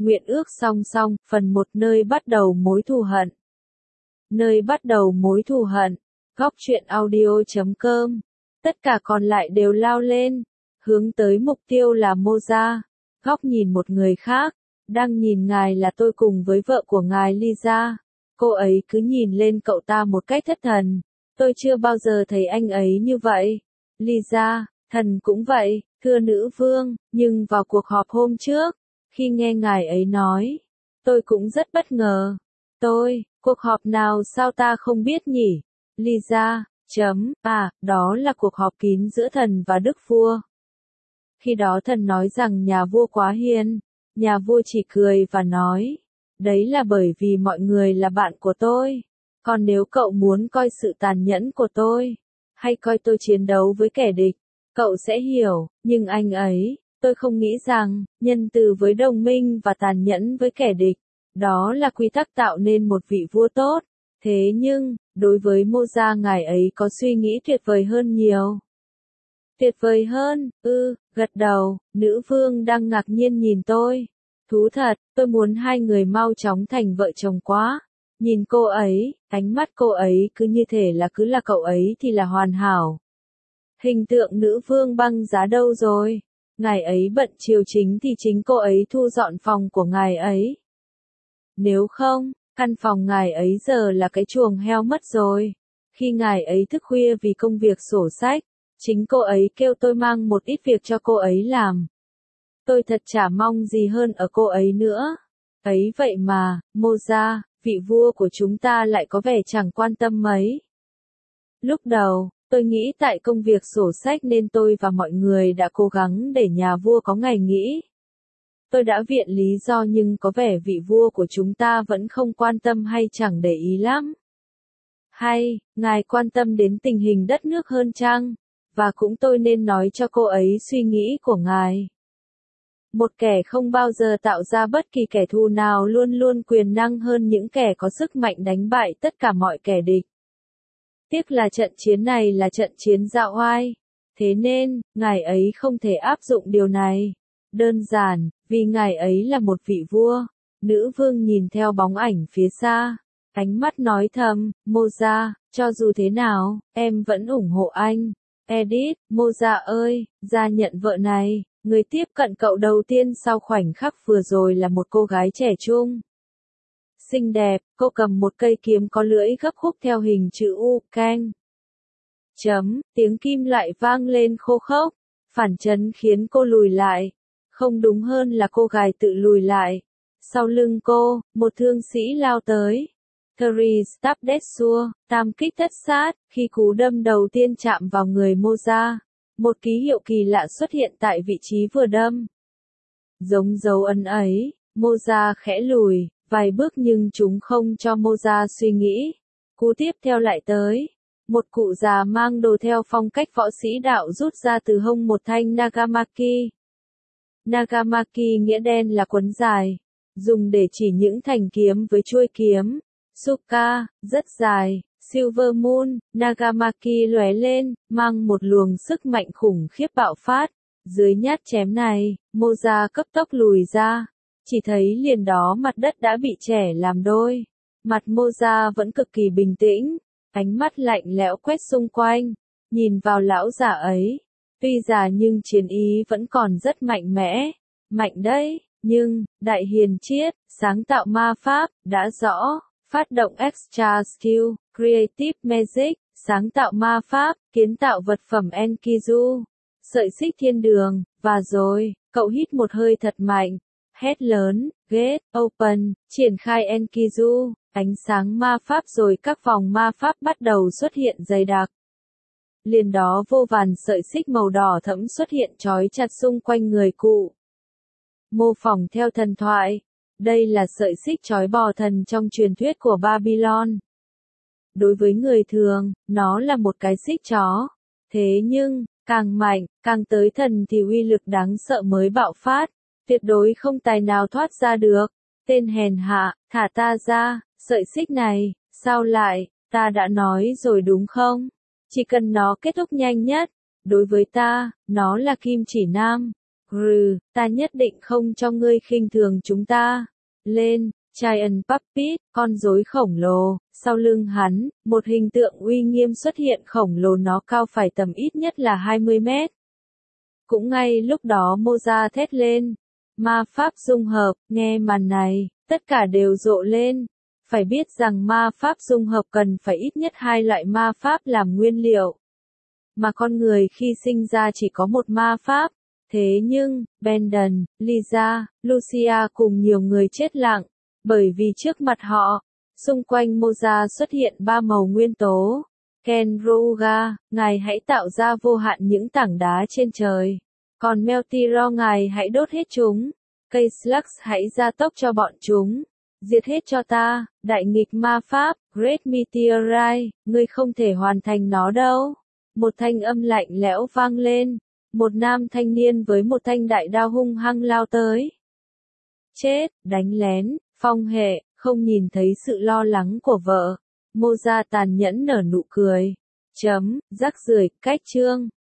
Nguyện ước song song, phần 1 nơi bắt đầu mối thù hận. Nơi bắt đầu mối thù hận. Góc truyện audio.com. Tất cả còn lại đều lao lên, hướng tới mục tiêu là Moza. Góc nhìn một người khác, đang nhìn ngài là tôi cùng với vợ của ngài Lisa. Cô ấy cứ nhìn lên cậu ta một cách thất thần. Tôi chưa bao giờ thấy anh ấy như vậy. Lisa, thần cũng vậy, thưa nữ vương, nhưng vào cuộc họp hôm trước, khi nghe ngài ấy nói, tôi cũng rất bất ngờ. Cuộc họp nào sao ta không biết nhỉ? Lisa, đó là cuộc họp kín giữa thần và đức vua. Khi đó thần nói rằng nhà vua quá hiền, nhà vua chỉ cười và nói, đấy là bởi vì mọi người là bạn của tôi. Còn nếu cậu muốn coi sự tàn nhẫn của tôi, hay coi tôi chiến đấu với kẻ địch, cậu sẽ hiểu, nhưng anh ấy, tôi không nghĩ rằng, nhân từ với đồng minh và tàn nhẫn với kẻ địch, đó là quy tắc tạo nên một vị vua tốt. Thế nhưng, đối với Moza ngài ấy có suy nghĩ tuyệt vời hơn nhiều. Tuyệt vời hơn, gật đầu, nữ vương đang ngạc nhiên nhìn tôi. Thú thật, tôi muốn hai người mau chóng thành vợ chồng quá. Nhìn cô ấy, ánh mắt cô ấy cứ như thể là cứ là cậu ấy thì là hoàn hảo. Hình tượng nữ vương băng giá đâu rồi? Ngài ấy bận chiều chính thì chính cô ấy thu dọn phòng của ngài ấy. Nếu không, căn phòng ngài ấy giờ là cái chuồng heo mất rồi. Khi ngài ấy thức khuya vì công việc sổ sách, chính cô ấy kêu tôi mang một ít việc cho cô ấy làm. Tôi thật chả mong gì hơn ở cô ấy nữa. Ấy vậy mà, Moza, vị vua của chúng ta lại có vẻ chẳng quan tâm mấy. Lúc đầu, tôi nghĩ tại công việc sổ sách nên tôi và mọi người đã cố gắng để nhà vua có ngày nghỉ. Tôi đã viện lý do nhưng có vẻ vị vua của chúng ta vẫn không quan tâm hay chẳng để ý lắm. Hay, ngài quan tâm đến tình hình đất nước hơn chăng? Và cũng tôi nên nói cho cô ấy suy nghĩ của ngài. Một kẻ không bao giờ tạo ra bất kỳ kẻ thù nào luôn luôn quyền năng hơn những kẻ có sức mạnh đánh bại tất cả mọi kẻ địch. Tiếc là trận chiến này là trận chiến dạo oai. Thế nên, ngài ấy không thể áp dụng điều này. Đơn giản, vì ngài ấy là một vị vua. Nữ vương nhìn theo bóng ảnh phía xa. Ánh mắt nói thầm, Moza, cho dù thế nào, em vẫn ủng hộ anh. Edith, Moza ơi, ra nhận vợ này. Người tiếp cận cậu đầu tiên sau khoảnh khắc vừa rồi là một cô gái trẻ trung. Xinh đẹp, cô cầm một cây kiếm có lưỡi gấp khúc theo hình chữ U, canh. Tiếng kim lại vang lên khô khốc, phản chấn khiến cô lùi lại. Không đúng hơn là cô gái tự lùi lại. Sau lưng cô, một thương sĩ lao tới. Therese Tabdessur, tam kích thất sát, khi cú đâm đầu tiên chạm vào người Moza. Một ký hiệu kỳ lạ xuất hiện tại vị trí vừa đâm. Giống dấu ấn ấy, Moza khẽ lùi vài bước nhưng chúng không cho Moza suy nghĩ. Cú tiếp theo lại tới. Một cụ già mang đồ theo phong cách võ sĩ đạo rút ra từ hông một thanh Nagamaki. Nagamaki nghĩa đen là quấn dài, dùng để chỉ những thanh kiếm với chuôi kiếm. Suka, rất dài. Silver Moon, Nagamaki lóe lên, mang một luồng sức mạnh khủng khiếp bạo phát. Dưới nhát chém này, Moza cấp tốc lùi ra. Chỉ thấy liền đó mặt đất đã bị chẻ làm đôi. Mặt Moza vẫn cực kỳ bình tĩnh, ánh mắt lạnh lẽo quét xung quanh, nhìn vào lão già ấy. Tuy già nhưng chiến ý vẫn còn rất mạnh mẽ. Mạnh đấy, nhưng, đại hiền triết, sáng tạo ma pháp, đã rõ. Phát động Extra Skill, Creative Magic, sáng tạo ma pháp, kiến tạo vật phẩm Enkidu, sợi xích thiên đường, và rồi, cậu hít một hơi thật mạnh, hét lớn, Gate, Open, triển khai Enkidu, ánh sáng ma pháp rồi các vòng ma pháp bắt đầu xuất hiện dày đặc. Liền đó vô vàn sợi xích màu đỏ thẫm xuất hiện trói chặt xung quanh người cụ. Mô phỏng theo thần thoại. Đây là sợi xích trói bò thần trong truyền thuyết của Babylon. Đối với người thường, nó là một cái xích chó. Thế nhưng, càng mạnh, càng tới thần thì uy lực đáng sợ mới bạo phát. Tuyệt đối không tài nào thoát ra được. Tên hèn hạ, thả ta ra, sợi xích này, sao lại, ta đã nói rồi đúng không? Chỉ cần nó kết thúc nhanh nhất. Đối với ta, nó là kim chỉ nam. Ta nhất định không cho ngươi khinh thường chúng ta. Lên, Giant Puppet, con rối khổng lồ, sau lưng hắn, một hình tượng uy nghiêm xuất hiện khổng lồ, nó cao phải tầm ít nhất là 20 mét. Cũng ngay lúc đó Moza thét lên. Ma pháp dung hợp, nghe màn này, tất cả đều rộ lên. Phải biết rằng ma pháp dung hợp cần phải ít nhất 2 loại ma pháp làm nguyên liệu. Mà con người khi sinh ra chỉ có một ma pháp. Thế nhưng, Brandon, Lisa, Lucia cùng nhiều người chết lặng. Bởi vì trước mặt họ, xung quanh Moza xuất hiện 3 màu nguyên tố. Ken Rouga, ngài hãy tạo ra vô hạn những tảng đá trên trời. Còn Meltiro, ngài hãy đốt hết chúng. Cây Slux, hãy gia tốc cho bọn chúng. Diệt hết cho ta, đại nghịch ma pháp, Great Meteorite, ngươi không thể hoàn thành nó đâu. Một thanh âm lạnh lẽo vang lên. Một nam thanh niên với một thanh đại đao hung hăng lao tới. Chết, đánh lén, phong hệ, không nhìn thấy sự lo lắng của vợ. Moza tàn nhẫn nở nụ cười. Rác rưởi, cách chương.